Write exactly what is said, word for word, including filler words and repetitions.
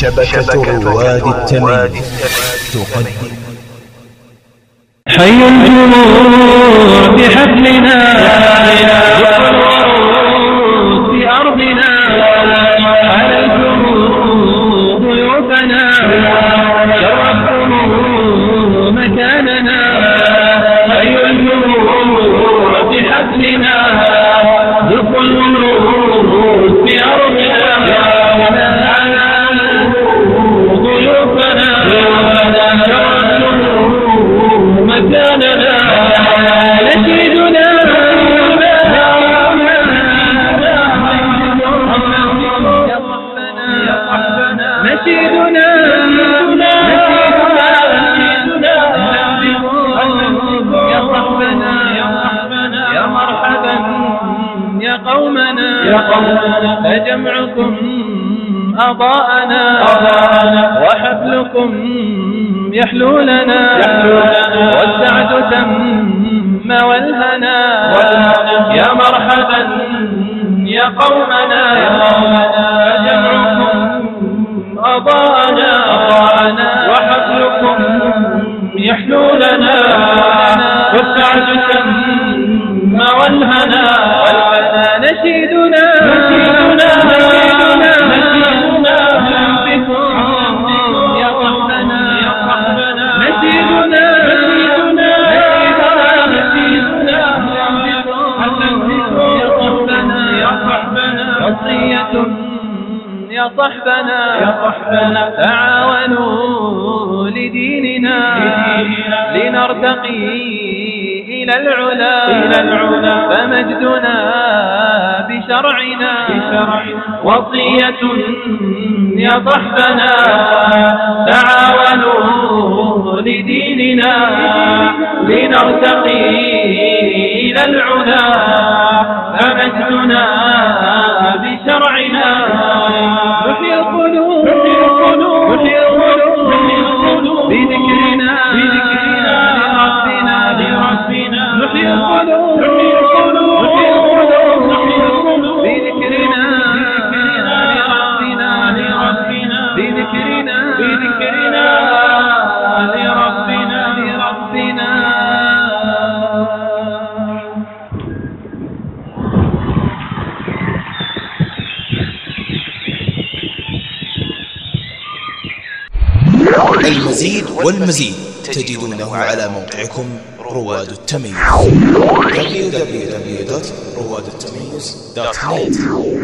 شبكة رواد التمييز تقدم حي الجموع بحفلنا ذكر الورود بأرضنا على الجموع ضيوفنا شرفتم مكاننا حي الجموع بحفلنا ذكر الورود بأرضنا ضيوفنا شرفتم مكاننا نشيدنا نشيدنا يا صحبنا يا مرحبا يا قومنا فجمعكم أضاءنا وحفلكم يحلو لنا والسعد تم والهنا يا مرحبا يا قومنا فجمعكم أضاءنا وحفلكم يحلو لنا والسعد تم والهنا نشيدنا نشيدنا نشيدنا نشيدنا بكم يا صحبنا يا صحبنا نشيدنا نشيدنا نشيدنا بكم يا صحبنا يا صحبنا وصية يا صحبنا يا صحبنا تعاونوا لديننا لنرتقي إلى العلا فمجدنا بشرعنا وصية يا صحبنا تعاونوا لديننا لنرتقي إلى العلا فمجدنا بشرعنا نحيي القلوب نحيي القلوب بذكرنا لربنا لربنا نحيي القلوب نحيي القلوب بذكرنا لربنا لربنا بذكرنا بذكرنا لربنا لربنا المزيد والمزيد تجدونه على موقعكم رواد التمييز دبليو دبليو دبليو دوت رواد التمييز دوت نت.